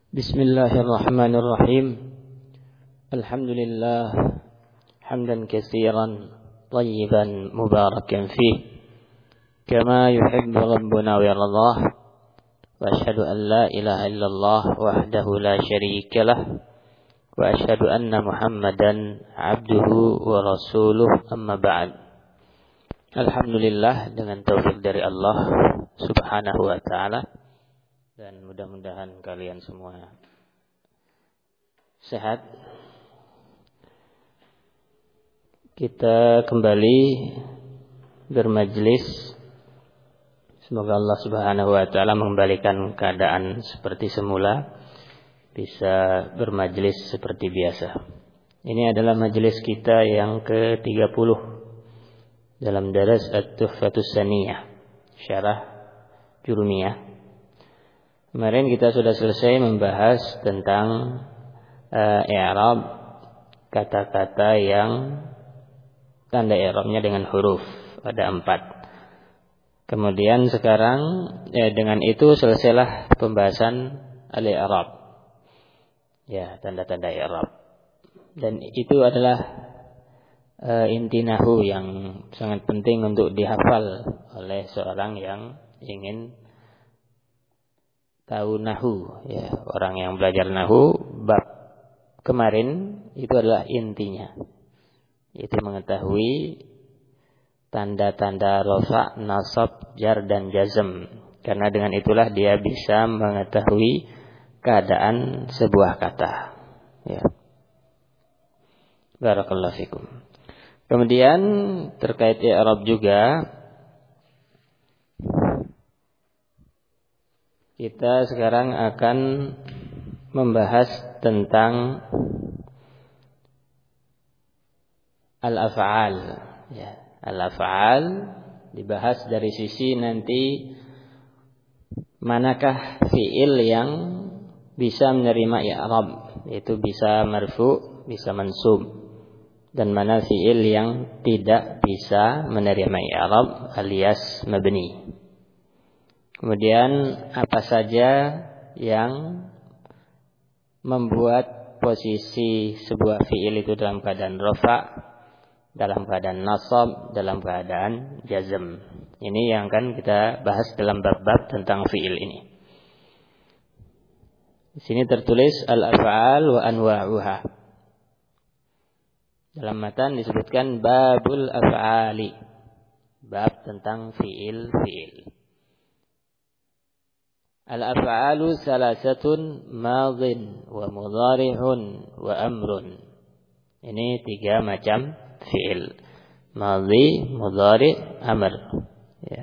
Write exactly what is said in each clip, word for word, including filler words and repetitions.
Bismillahirrahmanirrahim. Alhamdulillah hamdan katsiran tayyiban mubarakan fih kama yuhibbu rabbuna wa yardah. Wa asyhadu an la ilaha illallah wahdahu la syarika lah wa asyhadu anna Muhammadan abduhu wa rasuluh, amma ba'd. Alhamdulillah, dengan taufik dari Allah Subhanahu wa taala, dan mudah-mudahan kalian semua sehat. Kita kembali bermajlis. Semoga Allah Subhanahu wa taala mengembalikan keadaan seperti semula, bisa bermajlis seperti biasa. Ini adalah majlis kita yang ke tiga puluh dalam daras At-Tuhfatus Saniyah, syarah Jurumiyah. Kemarin kita sudah selesai membahas tentang uh, i'rab kata-kata yang tanda i'rabnya dengan huruf, ada empat. Kemudian sekarang eh, dengan itu selesailah pembahasan al-i'rab, ya, tanda-tanda i'rab. Dan itu adalah uh, inti nahwu yang sangat penting untuk dihafal oleh seorang yang ingin tahu nahu, ya, orang yang belajar nahu. Bab kemarin itu adalah intinya, itu mengetahui tanda-tanda rafa, nasab, jar dan jazm, karena dengan itulah dia bisa mengetahui keadaan sebuah kata, ya. Barakallahu fikum. Kemudian terkait i'rab juga, kita sekarang akan membahas tentang al-af'al, ya. Al-af'al dibahas dari sisi nanti manakah fi'il yang bisa menerima i'rab, yaitu bisa marfu', bisa mansub, dan mana fi'il yang tidak bisa menerima i'rab alias mabni. Kemudian apa saja yang membuat posisi sebuah fi'il itu dalam keadaan rafa', dalam keadaan nasab, dalam keadaan jazm. Ini yang akan kita bahas dalam bab-bab tentang fi'il ini. Di sini tertulis al-af'al wa anwa'uha. Dalam matan disebutkan babul af'ali, bab tentang fi'il-fi'il. Al-af'alu salasatun madhin wa mudhari'un wa amrun. Ini tiga macam fi'il. Madhi, mudhari', amr, ya.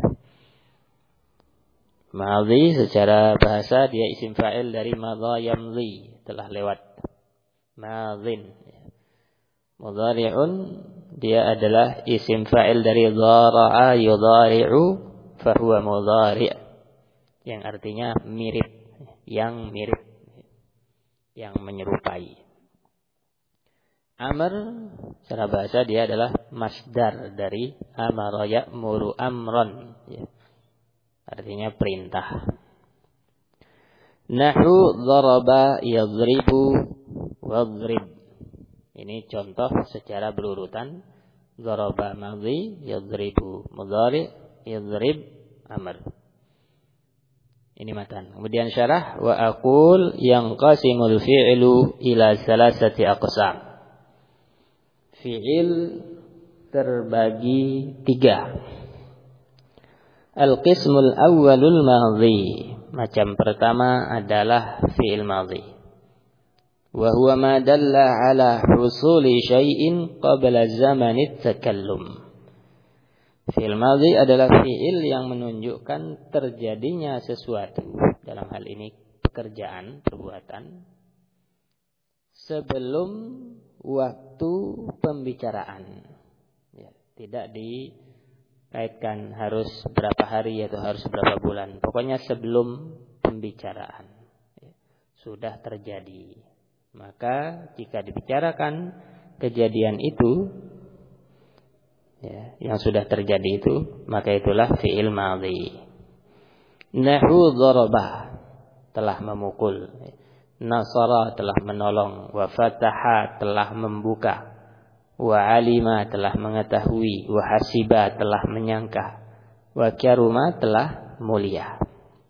Madhi secara bahasa dia isim fa'il dari madha yamdhi, telah lewat. Madhin. Mudhari'un dia adalah isim fa'il dari dhara'a yudhari'u fahuwa mudhari', yang artinya mirip, yang mirip, yang menyerupai. Amr secara bahasa dia adalah masdar dari amara ya'muru amran, ya. Artinya perintah. Nahu dharaba yadribu wadrib. Ini contoh secara berurutan. Dharaba madhi, yadribu mudhari', yadrib amr. Ini matan. Kemudian syarah, wa aqul yanqasimul fi'lu ila salasati aqsam. Fi'il terbagi tiga. Al-qismul awwalul madhi. Macam pertama adalah fi'il madhi. Wa huwa ma dalla ala husuli syai'in qabla zamanit takallum. Fi'il madhi adalah fi'il yang menunjukkan terjadinya sesuatu, dalam hal ini pekerjaan, perbuatan, sebelum waktu pembicaraan, ya, tidak dikaitkan harus berapa hari atau harus berapa bulan. Pokoknya sebelum pembicaraan, ya, sudah terjadi. Maka jika dibicarakan kejadian itu, ya, yang sudah terjadi itu, maka itulah fi'il madhi. Nahu dharabah, telah memukul. nasara telah menolong, wa fataha telah membuka, wa alima telah mengetahui, wa hasiba telah menyangka, wa karuma telah mulia.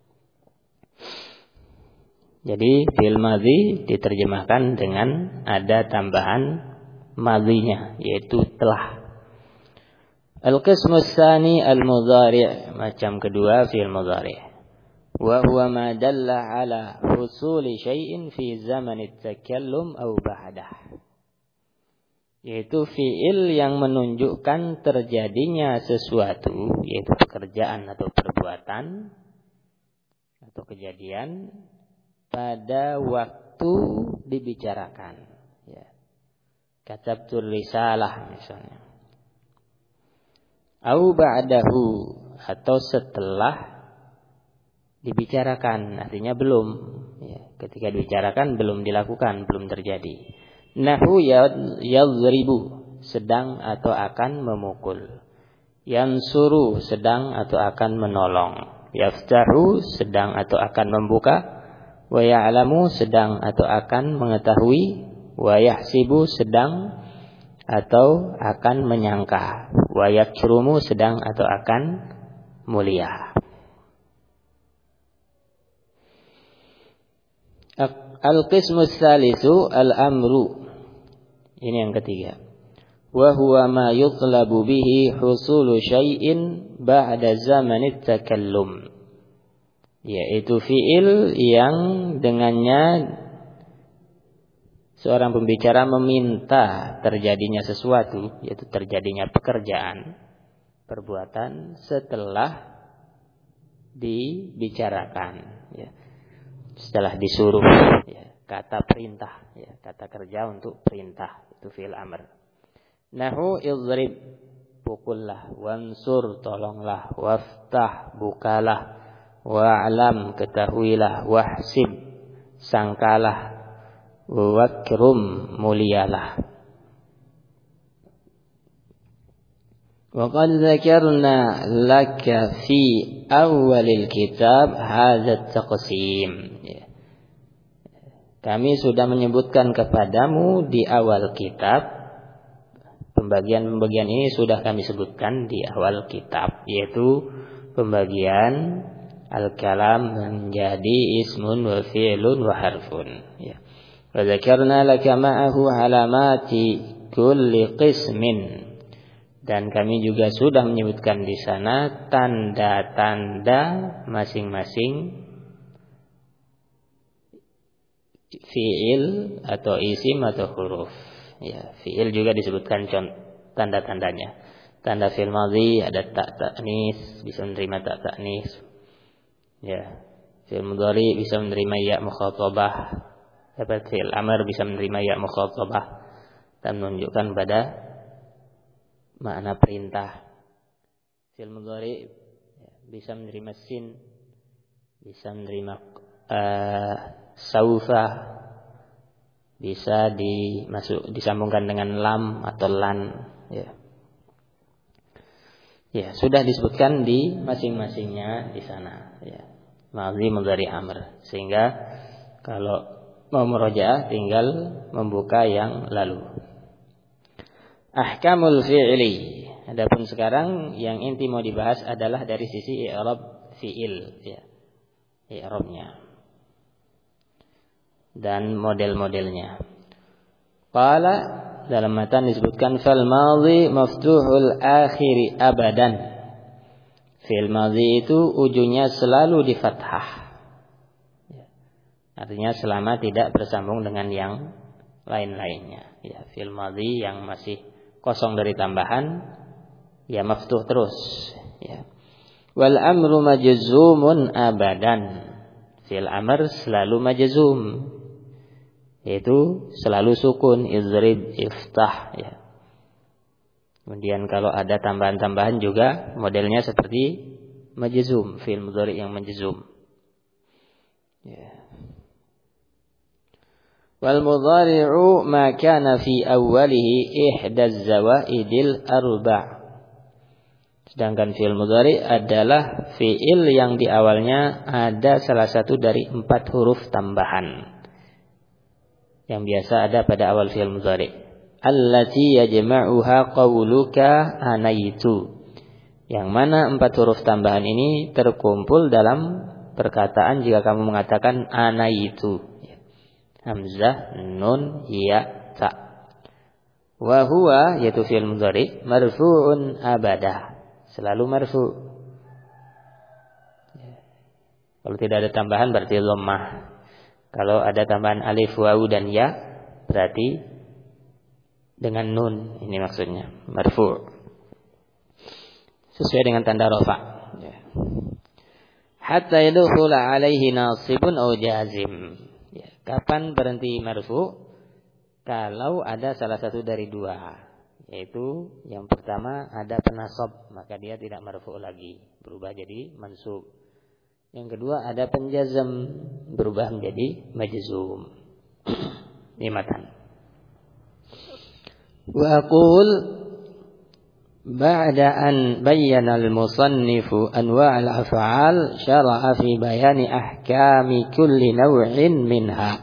Jadi fi'il madhi diterjemahkan dengan ada tambahan madhinya, yaitu telah. Al-qismu tsani al-mudhari', macam kedua fi'il mudhari'. Wa huwa ma dalla ala husuli syai'in fi zaman at-takallum aw ba'dah. Yaitu fi'il yang menunjukkan terjadinya sesuatu, yaitu pekerjaan atau perbuatan atau kejadian pada waktu dibicarakan, ya. Katabtur risalah misalnya. Au ba'dahu, atau setelah dibicarakan, artinya belum, ya. Ketika dibicarakan belum dilakukan, belum terjadi. Nahu yadhribu, sedang atau akan memukul. Yansuru, sedang atau akan menolong. Yaftahu, sedang atau akan membuka. Wa ya'lamu, sedang atau akan mengetahui. Wa yahsibu, sedang atau akan menyangka. Wa yakrumu, sedang atau akan mulia. Al-qismu tsalisu al-amru. Ini yang ketiga. Wa huwa ma yutlabu bihi husulu syai'in ba'da zamanit takallum. Yaitu fi'il yang dengannya seorang pembicara meminta terjadinya sesuatu, yaitu terjadinya pekerjaan, perbuatan setelah dibicarakan, ya. Setelah disuruh, ya. Kata perintah, ya. Kata kerja untuk perintah, itu fi'il amr. Nahu idrib, pukullah. Wansur, tolonglah. Waftah, bukalah. Wa'lam, ketahuilah. Wahsib, sangkalah. Wakrum, mulialah. Wa qad dzakarna laka fi awalil kitab hadza taqsim. Kami sudah menyebutkan kepadamu di awal kitab, pembagian-pembagian ini sudah kami sebutkan di awal kitab, yaitu pembagian al-kalam menjadi ismun wa fi'lun wa harfun, ya. Wa dzakarna laka ma'ahu alamati kulli qismin. Dan kami juga sudah menyebutkan di sana tanda-tanda masing-masing fi'il atau isim atau huruf. Ya, fi'il juga disebutkan tanda-tandanya. Tanda fi'il madhi ada tak ta'nis, bisa menerima tak ta'nis. Ya, fi'il mudhari bisa menerima ya mukhatabah. Dapat fi'il amr bisa menerima ya mukhatabah dan menunjukkan pada makna perintah. Fi'il mudhari bisa menerima sin, bisa menerima uh, saufa, bisa dimasuk disambungkan dengan lam atau lan, ya. Ya, sudah disebutkan di masing-masingnya di sana, ya. Madhi, mudhari, amr. Sehingga kalau mau murojaah tinggal membuka yang lalu. Ahkamul fi'li. Adapun sekarang yang inti mau dibahas adalah dari sisi i'rab fi'il, ya. I'rabnya dan model-modelnya. Qala, dalam matan disebutkan fal madhi maftuhul akhiri abadan. Fi'il madhi itu ujungnya selalu di fathah. Artinya selama tidak bersambung dengan yang lain-lainnya. Ya, fi'il madhi yang masih kosong dari tambahan, ya maftuh terus. Ya. Wal amru majzumun abadan. Fi'il amr selalu majzum, yaitu selalu sukun, idrib, iftah. Ya. Kemudian kalau ada tambahan-tambahan juga modelnya seperti majzum, fi'il mudhari yang majzum. Ya. Wal mudhari'u ma kana fi awwalihi ihdaz zawaidil arba'. Sedangkan fi'il mudhari adalah fi'il yang di awalnya ada salah satu dari empat huruf tambahan, yang biasa ada pada awal fi'il mudhari. Allati yajma'uha qawluka anaitu. Yang mana empat huruf tambahan ini terkumpul dalam perkataan jika kamu mengatakan anaitu. Hamzah, nun, ya, ta. Wa huwa yaitu fi'il mudhari marfu'un abada. Selalu marfu'. Kalau tidak ada tambahan berarti dhammah. Kalau ada tambahan alif, wawu dan ya berarti dengan nun, ini maksudnya marfu'. Sesuai dengan tanda rafa. Hatta yadkhula alaihi nasibun aw jazim. Ya, kapan berhenti marfu'? Kalau ada salah satu dari dua, yaitu yang pertama ada penasab, maka dia tidak marfu' lagi, berubah jadi mansub. Yang kedua ada penjazam, berubah menjadi majzum. Nimatan. Wa aqul ba'da an bayyana al-musannifu anwa' al-af'al syara'a fi bayani ahkami kulli naw'in minha.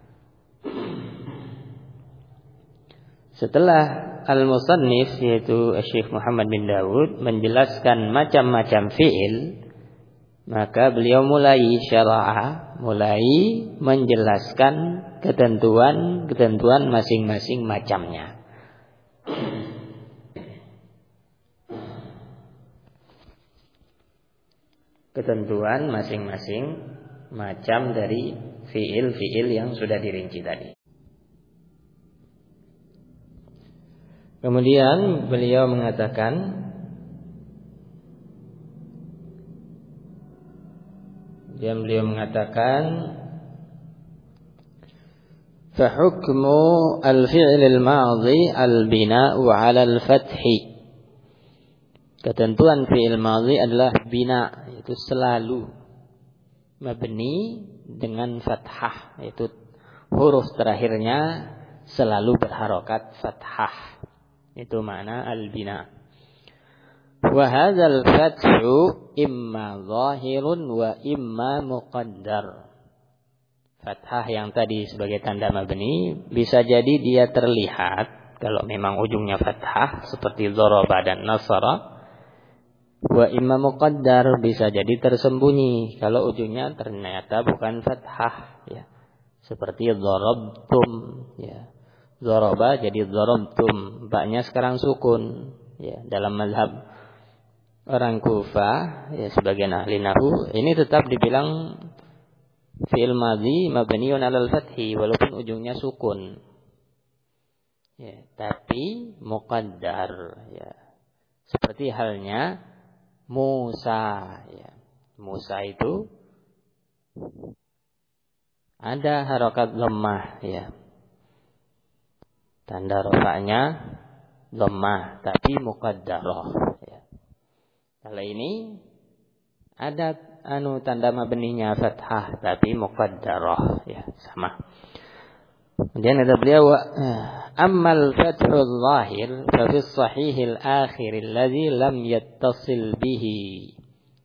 Setelah al-musannif yaitu Syekh Muhammad bin Dawud menjelaskan macam-macam fi'il, maka beliau mulai syara'a, mulai menjelaskan ketentuan-ketentuan masing-masing macamnya. Ketentuan masing-masing macam dari fiil-fiil yang sudah dirinci tadi. Kemudian beliau mengatakan, dan beliau mengatakan, fahukmu al-fi'l al-madhi al-bina'u 'ala al-fathi. Ketentuan fi'il madhi adalah bina, yaitu selalu mabni dengan fathah, yaitu huruf terakhirnya selalu berharokat fathah. Itu makna al-bina. Wa hadzal fathu imma zahirun wa imma muqaddar. Fathah yang tadi sebagai tanda mabni bisa jadi dia terlihat kalau memang ujungnya fathah seperti dzaraba dan nasara. Wa imma muqaddar bisa jadi tersembunyi kalau ujungnya ternyata bukan fathah, ya. Seperti dzarabtum, ya. Dzaraba jadi dzarabtum, ba-nya sekarang sukun, ya. Dalam mazhab orang Kufah, ya, sebagian ahli nahwu, ini tetap dibilang fi'il madhi mabniun 'alal fathi walaupun ujungnya sukun. Ya, tapi muqaddar, ya. Seperti halnya Musa, ya. Musa itu ada harokat dhammah, ya. Tanda rafa'nya dhammah tapi muqaddarah, ya. Kalau ini ada anu tanda mabninya fathah tapi muqaddarah, ya, sama. Kemudian ada beliau, ammal fathul zahir fa fi sahihil akhir alladhi lam yattasil bihi.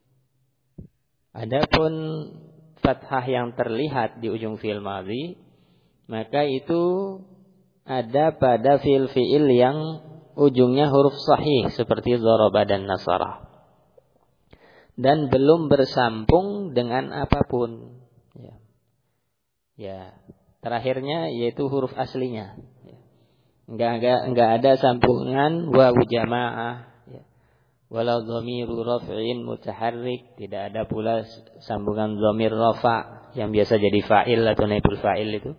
Adapun fathah yang terlihat di ujung fi'il madhi, maka itu ada pada fi'il-fi'il yang ujungnya huruf sahih seperti dzaraba dan nasara, dan belum bersambung dengan apapun, ya. Ya, terakhirnya yaitu huruf aslinya, ya. Enggak enggak enggak ada sambungan wawu jamaah, ya. Walau dhamiru raf'in mutaharrik, tidak ada pula sambungan dhamir rafa yang biasa jadi fa'il atau naibul fa'il itu.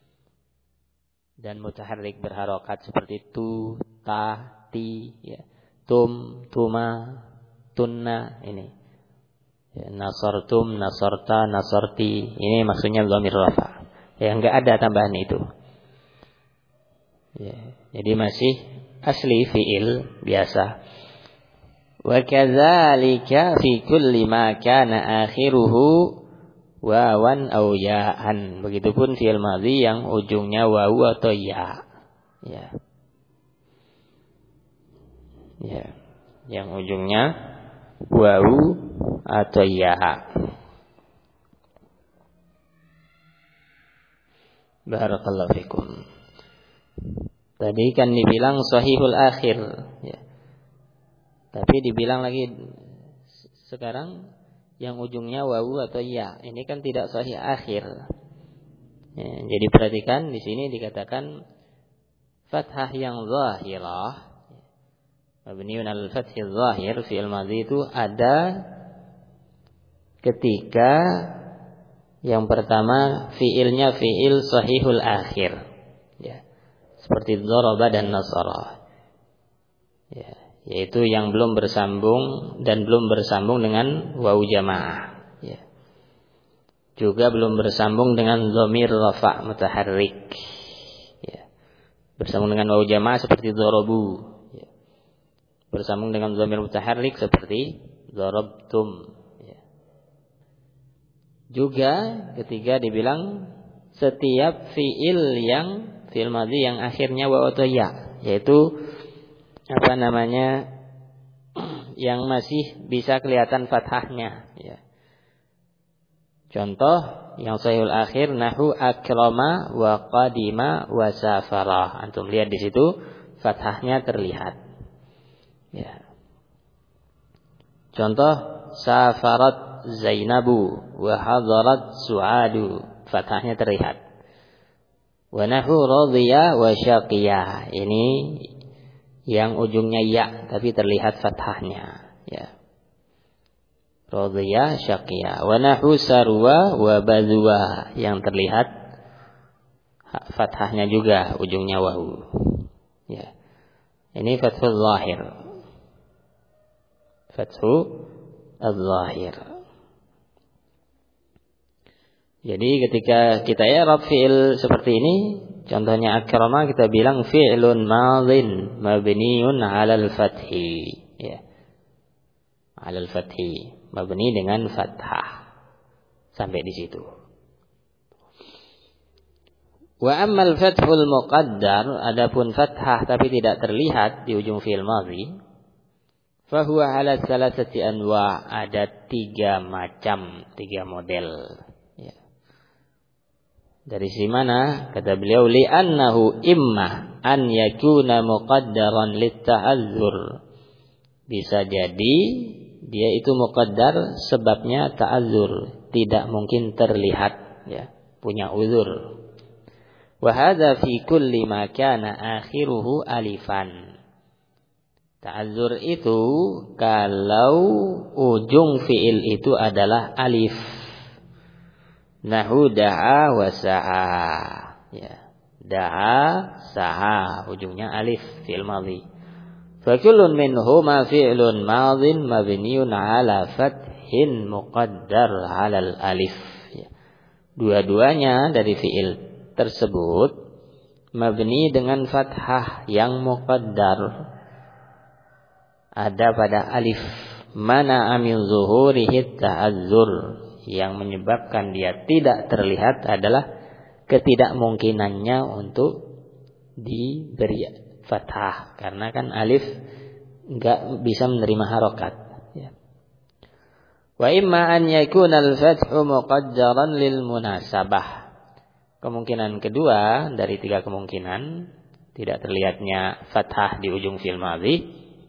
Dan mutaharrik berharokat seperti tu, ta, ti, ya. Tum, tuma, tunna, ini. Ya, nasartum, nasarta, nasarti, ini maksudnya dhamir rafa. Ya, enggak ada tambahan itu. Ya, jadi masih asli fi'il biasa. Wa kadzalika fi kulli ma kana akhiruhu wawan aw ya'an. Begitupun fi'il madhi yang ujungnya wawu atau ya. Ya. Ya, yang ujungnya wawu atau ya. Barakallahu fikum. Tadi kan dibilang sahihul akhir, ya. Tapi dibilang lagi sekarang yang ujungnya wawu atau ya. Ini kan tidak sahih akhir. Ya, jadi perhatikan di sini dikatakan fathah yang zahirah. Mabniun al-fathi zahir fi'il madhi itu ada ketika yang pertama fi'ilnya fi'il sahihul akhir. Ya. Seperti daraba dan nasara. Ya, yaitu yang belum bersambung dan belum bersambung dengan wawu jamaah. Ya. Juga belum bersambung dengan dhamir rafa' mutaharrik. Ya. Bersambung dengan wawu jamaah seperti darabu. Ya. Bersambung dengan dhamir mutaharrik seperti darabtum. Ya. Juga ketiga dibilang setiap fi'il yang fi'il madhi yang akhirnya wawu atau ya, yaitu apa namanya yang masih bisa kelihatan fathahnya, ya. Contoh yang sahihul akhir nahu akrama wa qadima wa safara. Antum lihat di situ fathahnya terlihat. Ya. Contoh safarat Zainabu wa hadarat Su'adu. Fathahnya terlihat. Wa nahu radhiya wa syaqiya. Ini yang ujungnya ya tapi terlihat fathahnya, ya. Radhiya syaqiya. Wa nahu sarwa wa badwa, yang terlihat fathahnya juga ujungnya wawu. Ya. Ini fathul zahir. Fathul zahir. Jadi ketika kita i'rab fi'il seperti ini, contohnya akrama, kita bilang fi'lun madhin mabniun 'alal fathi, ya. 'Alal fathi, mabni dengan fathah. Sampai di situ. Wa ammal fathul muqaddar, adapun fathah tapi tidak terlihat di ujung fi'il madhi, fa huwa 'ala thalathati anwa', ada tiga macam, tiga model. Dari si mana? Kata beliau, li'annahu imma an yakuna muqaddaran litta'azzur. Bisa jadi dia itu muqaddar sebabnya ta'azzur, tidak mungkin terlihat, ya, punya uzur. Wa hadza fi kulli ma kana akhiruhu alifan. Ta'azzur itu kalau ujung fi'il itu adalah alif. Nahu da'a wa sa'a, ya. Da'a, sa'a, ujungnya alif fi'il madhi. Fa kullun minhuma fi'lun madhin mabniun 'ala fathin muqaddar 'alal alif, ya. Dua-duanya dari fi'il tersebut mabni dengan fathah yang muqaddar ada pada alif. Mana amin zuhurihi ta'azzur, yang menyebabkan dia tidak terlihat adalah ketidakmungkinannya untuk diberi fathah, karena kan alif enggak bisa menerima harokat, ya. Wa imma an yakuna al-fathu muqaddaran lil munasabah. Kemungkinan kedua dari tiga kemungkinan tidak terlihatnya fathah di ujung fi'il madhi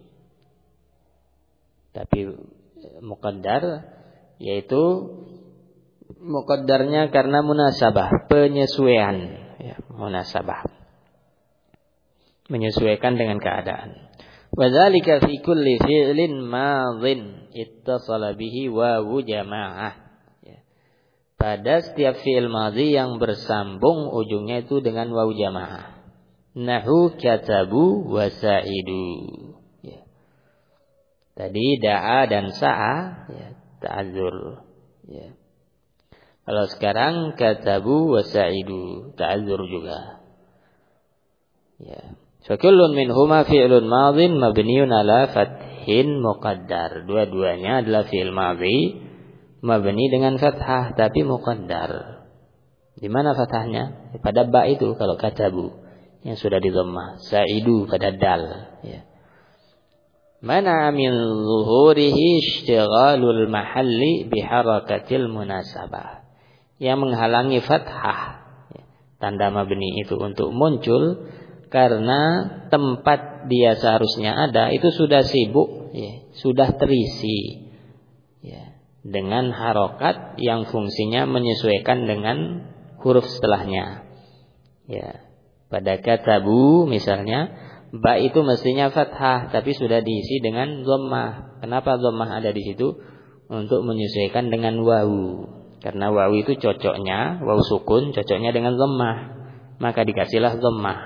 tapi muqaddar, yaitu muqaddarnya karena munasabah, penyesuaian, ya, munasabah, menyesuaikan dengan keadaan. Wa dzalika fi kulli fi'lin madhin ittasala bihi wawu jamaah, ya. Pada setiap fi'il madhi yang bersambung ujungnya itu dengan wawu jamaah. Nahu katabu wa sa'idu, ya. Tadi da'a dan sa'a, ya, ta'azzur, ya. Kalau sekarang katabu wa sa'idu, ta'azzur juga, ya. Fa kullun minhuma fi'lun madhin mabniun 'ala fathin muqaddar. Dua-duanya adalah fi'il madhi mabni dengan fathah tapi muqaddar. Di mana fathahnya? Pada ba itu kalau katabu yang sudah di dhammah, sa'idu pada dal, ya. Mana min zuhurihi ishtighalul mahalli biharakatil munasabah, yang menghalangi fathah, ya, tanda mabni itu untuk muncul karena tempat dia seharusnya ada itu sudah sibuk, ya, sudah terisi, ya, dengan harokat yang fungsinya menyesuaikan dengan huruf setelahnya. Ya, pada katabu misalnya, ba itu mestinya fathah tapi sudah diisi dengan dhammah. Kenapa dhammah ada di situ? Untuk menyesuaikan dengan wawu. Karena wawu itu cocoknya, wawu sukun cocoknya dengan dhammah, maka dikasihlah dhammah.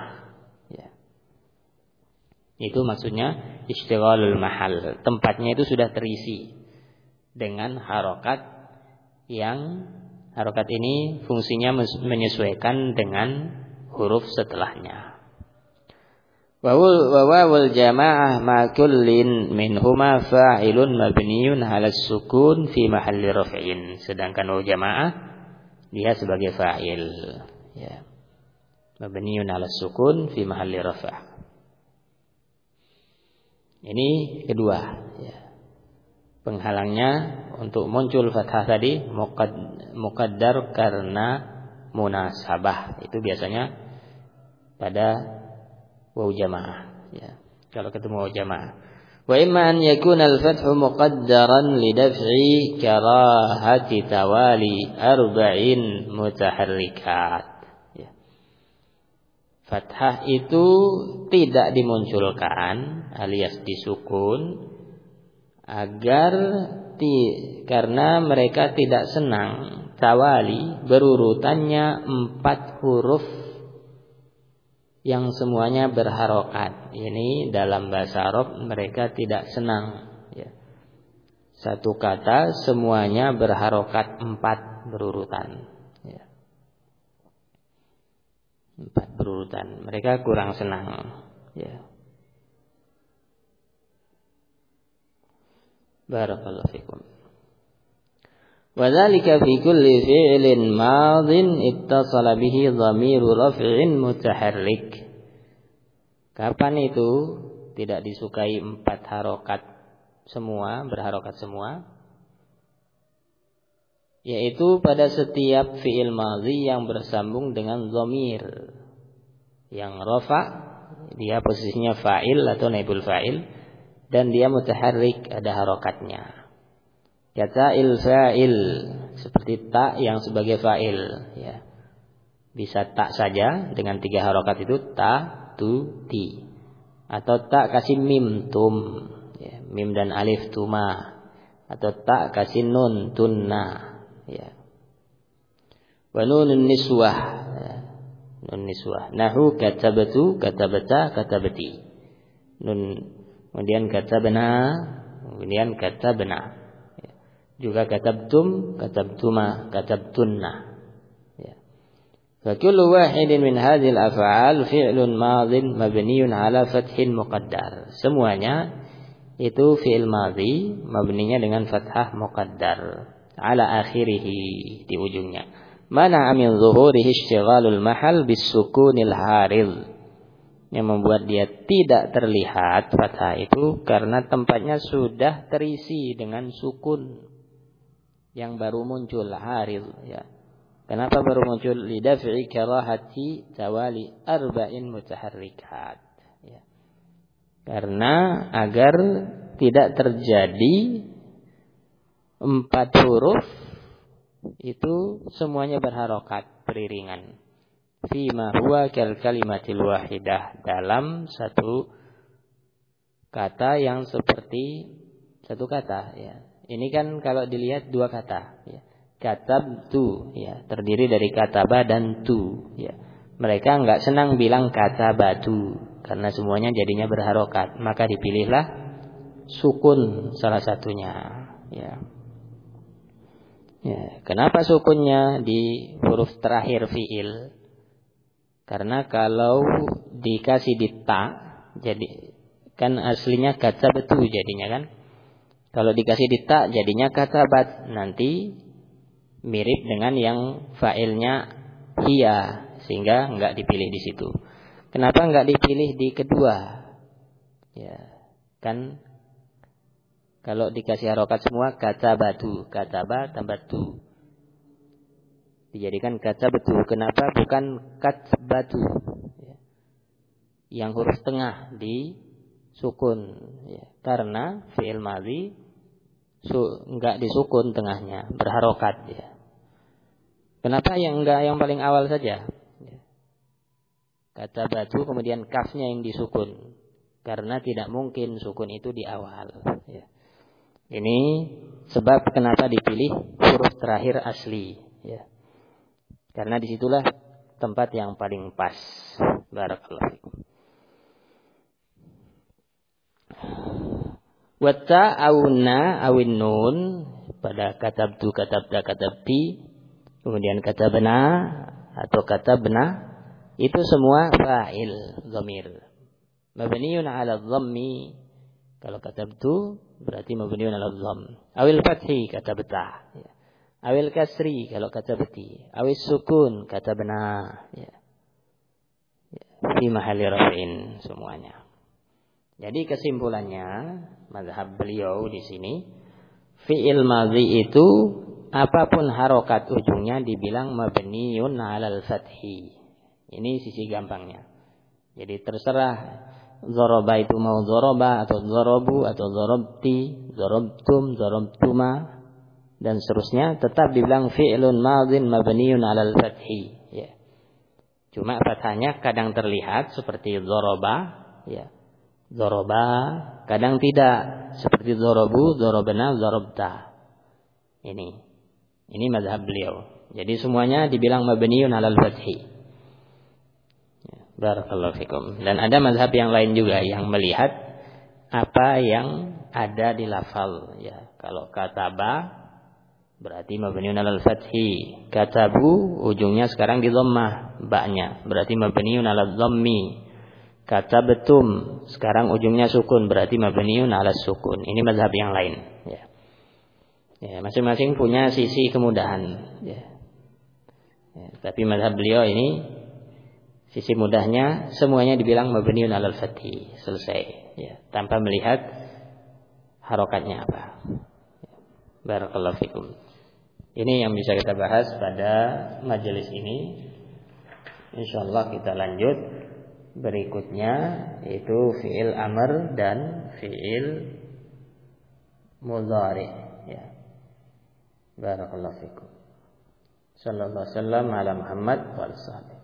Itu maksudnya istighalul mahal. Tempatnya itu sudah terisi dengan harokat yang harokat ini fungsinya menyesuaikan dengan huruf setelahnya. Wawul wawul jamaah ma kullin minhuma fa'ilun mabniyun 'ala sukun fi mahalli raf'in. Sedangkan wawu jamaah dia sebagai fa'il, ya. Mabniyun 'ala sukun fi mahalli raf'. Ini kedua, ya. Penghalangnya untuk muncul fathah tadi muqaddar karena munasabah. Itu biasanya pada wawu jamaah, ya. Kalau ketemu wawu jamaah. Wa imma an yakuna al-fathu muqaddaran li daf'i karahati tawali arba'in mutaharrikat. Fathah itu tidak dimunculkan alias disukun agar ti, karena mereka tidak senang tawali berurutannya empat huruf yang semuanya berharokat. Ini dalam bahasa Arab mereka tidak senang, ya. Satu kata semuanya berharokat empat berurutan. Empat berurutan. Mereka kurang senang, ya. Barakallahu fikum. Wa dzalika fi kulli fi'lin madhin ittasala bihi dhamiru raf'in mutaharrik. Kapan itu tidak disukai empat harokat semua, berharokat semua? Yaitu pada setiap fi'il madhi yang bersambung dengan dhamir yang rafa, dia posisinya fa'il atau naibul fa'il, dan dia mutaharrik, ada harokatnya. Kata il fa'il, seperti ta yang sebagai fa'il, ya. Bisa ta saja dengan tiga harokat itu ta, tu, ti, atau ta kasih mim tum, ya. Mim dan alif tuma, atau ta kasih nun tunna. Ya. Wa nunun niswah, ya. Nun niswah. Nahu katabatu, katabata, katabati. Nun, kemudian katabna, kemudian katabna. Ya. Juga katabtum, katabtuma, katabtunna. Ya. Fa kullu wahidin min hadhil af'al fi'lun madhin mabniun 'ala fathin muqaddar. Semuanya itu fi'il madhi mabninya dengan fathah muqaddar. Ala akhirih, di ujungnya. Mana amin zuhurihi istighalul mahal bisukunil harid, yang membuat dia tidak terlihat fathah itu karena tempatnya sudah terisi dengan sukun yang baru muncul, harid, ya. Kenapa baru muncul? Lidaf'i karahati tawali arba'in mutaharrikat, ya. Karena agar tidak terjadi empat huruf itu semuanya berharokat, beriringan. Fima huwa kal kalimatil wahidah, dalam satu kata yang seperti satu kata, ya. Ini kan kalau dilihat dua kata, ya. Katabtu, ya, terdiri dari kataba dan tu, ya. Mereka enggak senang bilang katabatu karena semuanya jadinya berharokat, maka dipilihlah sukun salah satunya, ya. Ya, kenapa sukunnya di huruf terakhir fi'il? Karena kalau dikasih di ta, jadi kan aslinya katabatu jadinya kan. Kalau dikasih di ta jadinya katabat, nanti mirip dengan yang fa'ilnya hiya, sehingga enggak dipilih di situ. Kenapa enggak dipilih di kedua? Ya, kan kalau dikasih harokat semua katabatu, kataba tambah tu. dijadikan katabtu. Kenapa bukan katbatu? Ya. Yang huruf tengah di sukun. Ya. Karena fi'il madhi su, enggak disukun tengahnya, berharokat. Ya. Kenapa yang enggak yang paling awal saja? Ya. Katabatu kemudian kafnya yang disukun. Karena tidak mungkin sukun itu di awal. Ya. Ini sebab kenapa dipilih huruf terakhir asli. Ya. Karena disitulah tempat yang paling pas. Barakallahu fikum. Wata awna awin nun pada katabtu katabda katabti, kemudian katabna atau katabna, itu semua fa'il dhamir. Mabniun 'ala dhammi. Kalau katabtu berarti mabniun 'ala dhamm. Awil fathi katabta. Ya. Awil kasri kalau katabti. Awil sukun katabna. Ya. Ya. Fi mahalli raf'in semuanya. Jadi kesimpulannya mazhab beliau di sini, fi'il madhi itu apapun harokat ujungnya dibilang mabniun 'alal fathi. Ini sisi gampangnya. Jadi terserah Zoroba itu mau zoroba atau zorobu atau zorobti, zorobtum, zorobtuma dan seterusnya, tetap dibilang fi'lun madhin mabniun 'alal fathi. Ya. Cuma fathahnya kadang terlihat seperti zoroba, ya. Zoroba, kadang tidak seperti zorobu, zorobna, zorobta. Ini, ini mazhab beliau. Jadi semuanya dibilang mabniun 'alal fathi. Barakallahu fikum. Dan ada mazhab yang lain juga yang melihat apa yang ada di lafal. Ya, kalau kataba berarti mabniun 'alal fathi. Katabu ujungnya sekarang di dhammah, ba-nya berarti mabniun 'alal dhammi. Katabtum sekarang ujungnya sukun berarti mabniun 'alas sukun. Ini mazhab yang lain. Ya, ya masing-masing punya sisi kemudahan. Ya. Ya, tapi mazhab beliau ini sisi mudahnya semuanya dibilang mabniun 'alal fathi, selesai ya, tanpa melihat harokatnya apa. Barakallahu fikum. Ini yang bisa kita bahas pada majelis ini. Insyaallah kita lanjut berikutnya, yaitu fi'il amr dan fi'il mudhari ya. Barakallahu fikum. Sallallahu alaihi wasallam ala Muhammad wa alihi.